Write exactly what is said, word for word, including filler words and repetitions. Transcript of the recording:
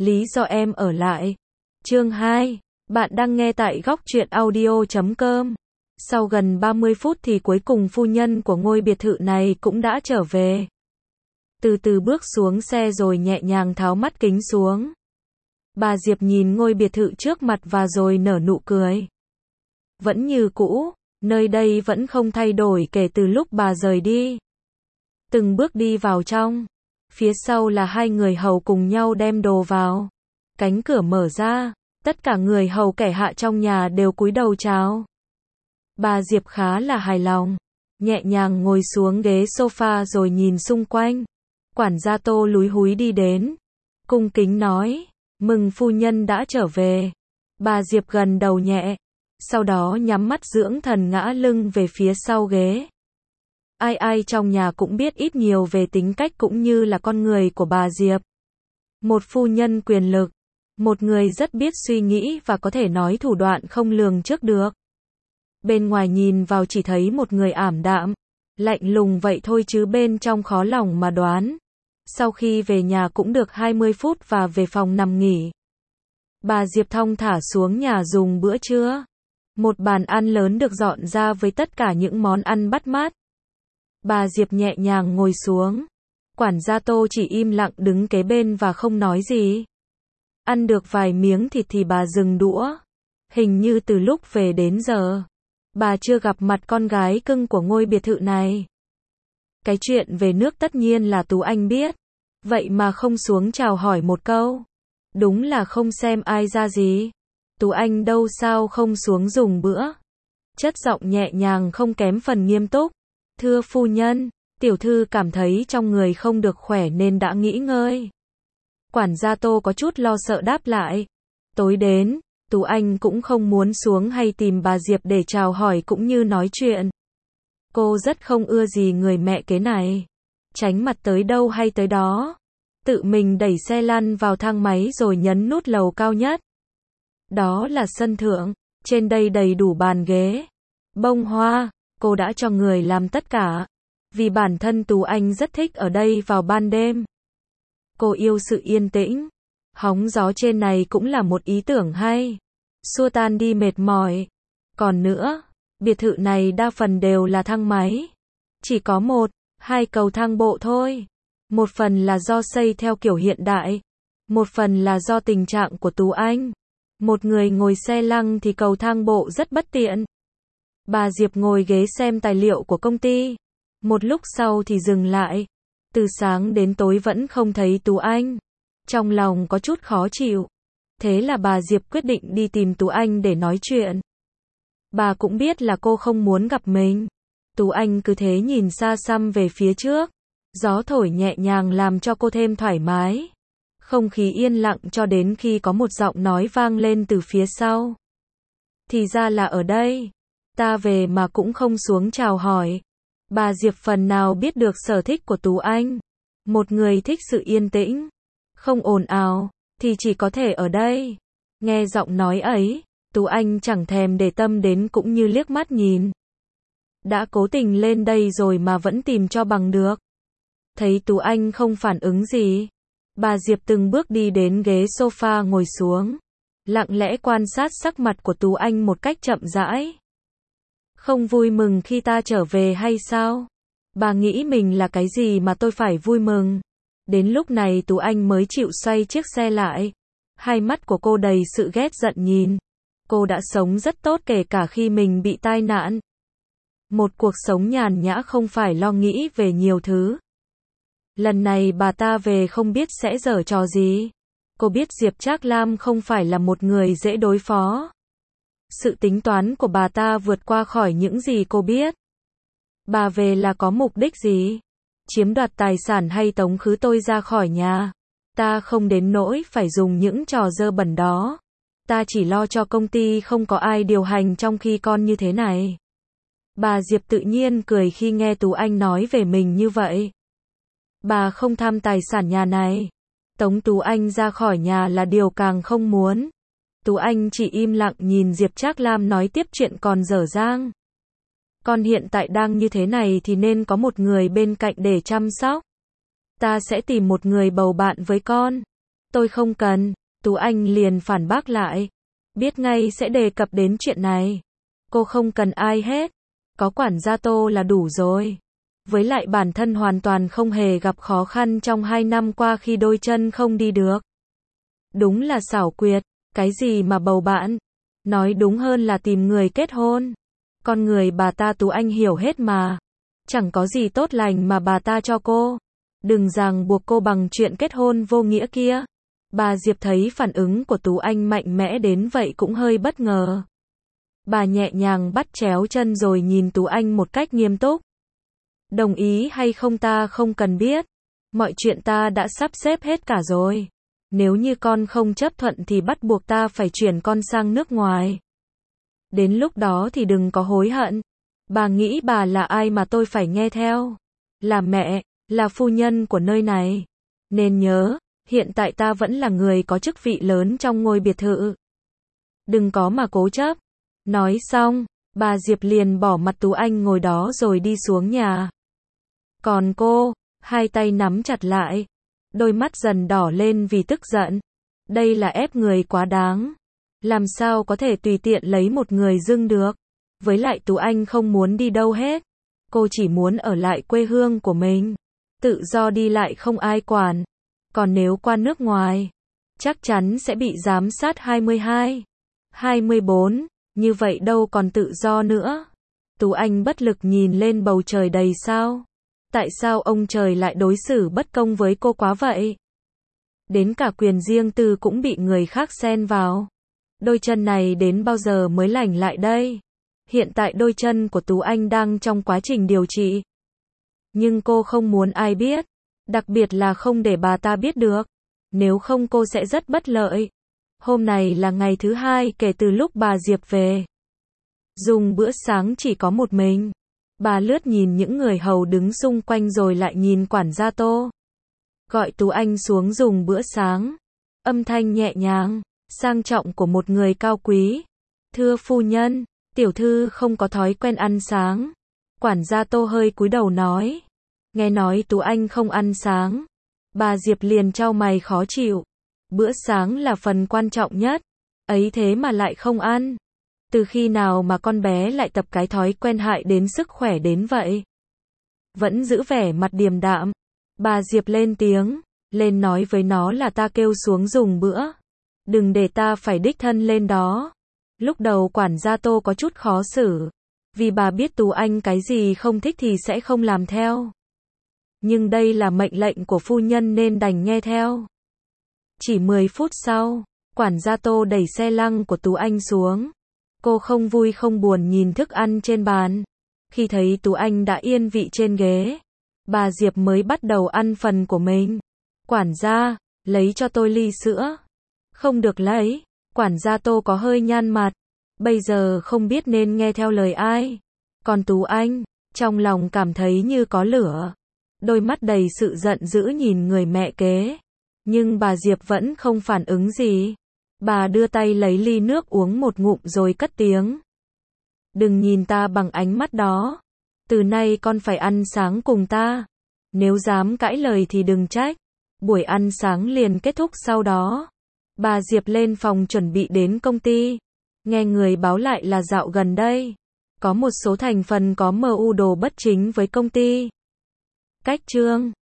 Lý do em ở lại. Chương hai. Bạn đang nghe tại góc truyện audio chấm com. Sau gần ba mươi phút thì cuối cùng phu nhân của ngôi biệt thự này cũng đã trở về. Từ từ bước xuống xe rồi nhẹ nhàng tháo mắt kính xuống. Bà Diệp nhìn ngôi biệt thự trước mặt và rồi nở nụ cười. Vẫn như cũ, nơi đây vẫn không thay đổi kể từ lúc bà rời đi. Từng bước đi vào trong. Phía sau là hai người hầu cùng nhau đem đồ vào. Cánh cửa mở ra, tất cả người hầu kẻ hạ trong nhà đều cúi đầu chào. Bà Diệp khá là hài lòng, nhẹ nhàng ngồi xuống ghế sofa rồi nhìn xung quanh. Quản gia Tô lúi húi đi đến, cung kính nói, mừng phu nhân đã trở về. Bà Diệp gần đầu nhẹ, sau đó nhắm mắt dưỡng thần ngã lưng về phía sau ghế. Ai ai trong nhà cũng biết ít nhiều về tính cách cũng như là con người của bà Diệp. Một phu nhân quyền lực, một người rất biết suy nghĩ và có thể nói thủ đoạn không lường trước được. Bên ngoài nhìn vào chỉ thấy một người ảm đạm, lạnh lùng vậy thôi chứ bên trong khó lòng mà đoán. Sau khi về nhà cũng được hai mươi phút và về phòng nằm nghỉ. Bà Diệp thong thả xuống nhà dùng bữa trưa. Một bàn ăn lớn được dọn ra với tất cả những món ăn bắt mắt. Bà Diệp nhẹ nhàng ngồi xuống. Quản gia Tô chỉ im lặng đứng kế bên và không nói gì. Ăn được vài miếng thịt thì bà dừng đũa. Hình như từ lúc về đến giờ, bà chưa gặp mặt con gái cưng của ngôi biệt thự này. Cái chuyện về nước tất nhiên là Tú Anh biết. Vậy mà không xuống chào hỏi một câu. Đúng là không xem ai ra gì. Tú Anh đâu sao không xuống dùng bữa. Chất giọng nhẹ nhàng không kém phần nghiêm túc. Thưa phu nhân, tiểu thư cảm thấy trong người không được khỏe nên đã nghỉ ngơi. Quản gia Tô có chút lo sợ đáp lại. Tối đến, Tú Anh cũng không muốn xuống hay tìm bà Diệp để chào hỏi cũng như nói chuyện. Cô rất không ưa gì người mẹ kế này. Tránh mặt tới đâu hay tới đó. Tự mình đẩy xe lăn vào thang máy rồi nhấn nút lầu cao nhất. Đó là sân thượng, trên đây đầy đủ bàn ghế, bông hoa, cô đã cho người làm tất cả. Vì bản thân Tú Anh rất thích ở đây vào ban đêm. Cô yêu sự yên tĩnh. Hóng gió trên này cũng là một ý tưởng hay. Xua tan đi mệt mỏi. Còn nữa, biệt thự này đa phần đều là thang máy. Chỉ có một, hai cầu thang bộ thôi. Một phần là do xây theo kiểu hiện đại. Một phần là do tình trạng của Tú Anh. Một người ngồi xe lăng thì cầu thang bộ rất bất tiện. Bà Diệp ngồi ghế xem tài liệu của công ty. Một lúc sau thì dừng lại. Từ sáng đến tối vẫn không thấy Tú Anh. Trong lòng có chút khó chịu. Thế là bà Diệp quyết định đi tìm Tú Anh để nói chuyện. Bà cũng biết là cô không muốn gặp mình. Tú Anh cứ thế nhìn xa xăm về phía trước. Gió thổi nhẹ nhàng làm cho cô thêm thoải mái. Không khí yên lặng cho đến khi có một giọng nói vang lên từ phía sau. Thì ra là ở đây. Ta về mà cũng không xuống chào hỏi. Bà Diệp phần nào biết được sở thích của Tú Anh. Một người thích sự yên tĩnh, không ồn ào, thì chỉ có thể ở đây. Nghe giọng nói ấy, Tú Anh chẳng thèm để tâm đến cũng như liếc mắt nhìn. Đã cố tình lên đây rồi mà vẫn tìm cho bằng được. Thấy Tú Anh không phản ứng gì. Bà Diệp từng bước đi đến ghế sofa ngồi xuống. Lặng lẽ quan sát sắc mặt của Tú Anh một cách chậm rãi. Không vui mừng khi ta trở về hay sao? Bà nghĩ mình là cái gì mà tôi phải vui mừng? Đến lúc này Tú Anh mới chịu xoay chiếc xe lại. Hai mắt của cô đầy sự ghét giận nhìn. Cô đã sống rất tốt kể cả khi mình bị tai nạn. Một cuộc sống nhàn nhã không phải lo nghĩ về nhiều thứ. Lần này bà ta về không biết sẽ giở trò gì. Cô biết Diệp Trác Lam không phải là một người dễ đối phó. Sự tính toán của bà ta vượt qua khỏi những gì cô biết. Bà về là có mục đích gì? Chiếm đoạt tài sản hay tống khứ tôi ra khỏi nhà? Ta không đến nỗi phải dùng những trò dơ bẩn đó. Ta chỉ lo cho công ty không có ai điều hành trong khi con như thế này. Bà Diệp tự nhiên cười khi nghe Tú Anh nói về mình như vậy. Bà không tham tài sản nhà này. Tống Tú Anh ra khỏi nhà là điều càng không muốn. Tú Anh chỉ im lặng nhìn Diệp Trác Lam nói tiếp chuyện còn dở dang. Con hiện tại đang như thế này thì nên có một người bên cạnh để chăm sóc. Ta sẽ tìm một người bầu bạn với con. Tôi không cần. Tú Anh liền phản bác lại. Biết ngay sẽ đề cập đến chuyện này. Cô không cần ai hết. Có quản gia Tô là đủ rồi. Với lại bản thân hoàn toàn không hề gặp khó khăn trong hai năm qua khi đôi chân không đi được. Đúng là xảo quyệt. Cái gì mà bầu bạn? Nói đúng hơn là tìm người kết hôn. Con người bà ta Tú Anh hiểu hết mà. Chẳng có gì tốt lành mà bà ta cho cô. Đừng ràng buộc cô bằng chuyện kết hôn vô nghĩa kia. Bà Diệp thấy phản ứng của Tú Anh mạnh mẽ đến vậy cũng hơi bất ngờ. Bà nhẹ nhàng bắt chéo chân rồi nhìn Tú Anh một cách nghiêm túc. Đồng ý hay không ta không cần biết. Mọi chuyện ta đã sắp xếp hết cả rồi. Nếu như con không chấp thuận thì bắt buộc ta phải chuyển con sang nước ngoài. Đến lúc đó thì đừng có hối hận. Bà nghĩ bà là ai mà tôi phải nghe theo? Là mẹ, là phu nhân của nơi này. Nên nhớ, hiện tại ta vẫn là người có chức vị lớn trong ngôi biệt thự. Đừng có mà cố chấp. Nói xong, bà Diệp liền bỏ mặt Tú Anh ngồi đó rồi đi xuống nhà. Còn cô, hai tay nắm chặt lại. Đôi mắt dần đỏ lên vì tức giận. Đây là ép người quá đáng. Làm sao có thể tùy tiện lấy một người dưng được. Với lại Tú Anh không muốn đi đâu hết. Cô chỉ muốn ở lại quê hương của mình. Tự do đi lại không ai quản. Còn nếu qua nước ngoài, chắc chắn sẽ bị giám sát hai mươi hai, hai mươi bốn. Như vậy đâu còn tự do nữa. Tú Anh bất lực nhìn lên bầu trời đầy sao. Tại sao ông trời lại đối xử bất công với cô quá vậy? Đến cả quyền riêng tư cũng bị người khác xen vào. Đôi chân này đến bao giờ mới lành lại đây? Hiện tại đôi chân của Tú Anh đang trong quá trình điều trị. Nhưng cô không muốn ai biết. Đặc biệt là không để bà ta biết được. Nếu không cô sẽ rất bất lợi. Hôm này là ngày thứ hai kể từ lúc bà Diệp về. Dùng bữa sáng chỉ có một mình. Bà lướt nhìn những người hầu đứng xung quanh rồi lại nhìn quản gia Tô. Gọi Tú Anh xuống dùng bữa sáng. Âm thanh nhẹ nhàng, sang trọng của một người cao quý. Thưa phu nhân, tiểu thư không có thói quen ăn sáng. Quản gia Tô hơi cúi đầu nói. Nghe nói Tú Anh không ăn sáng. Bà Diệp liền chau mày khó chịu. Bữa sáng là phần quan trọng nhất. Ấy thế mà lại không ăn. Từ khi nào mà con bé lại tập cái thói quen hại đến sức khỏe đến vậy? Vẫn giữ vẻ mặt điềm đạm. Bà Diệp lên tiếng. Lên nói với nó là ta kêu xuống dùng bữa. Đừng để ta phải đích thân lên đó. Lúc đầu quản gia Tô có chút khó xử. Vì bà biết Tú Anh cái gì không thích thì sẽ không làm theo. Nhưng đây là mệnh lệnh của phu nhân nên đành nghe theo. Chỉ mười phút sau, quản gia Tô đẩy xe lăng của Tú Anh xuống. Cô không vui không buồn nhìn thức ăn trên bàn. Khi thấy Tú Anh đã yên vị trên ghế, bà Diệp mới bắt đầu ăn phần của mình. Quản gia, lấy cho tôi ly sữa. Không được lấy. Quản gia Tô có hơi nhăn mặt. Bây giờ không biết nên nghe theo lời ai. Còn Tú Anh, trong lòng cảm thấy như có lửa. Đôi mắt đầy sự giận dữ nhìn người mẹ kế. Nhưng bà Diệp vẫn không phản ứng gì. Bà đưa tay lấy ly nước uống một ngụm rồi cất tiếng. Đừng nhìn ta bằng ánh mắt đó. Từ nay con phải ăn sáng cùng ta. Nếu dám cãi lời thì đừng trách. Buổi ăn sáng liền kết thúc sau đó. Bà Diệp lên phòng chuẩn bị đến công ty. Nghe người báo lại là dạo gần đây. Có một số thành phần có mưu đồ bất chính với công ty. Cách chương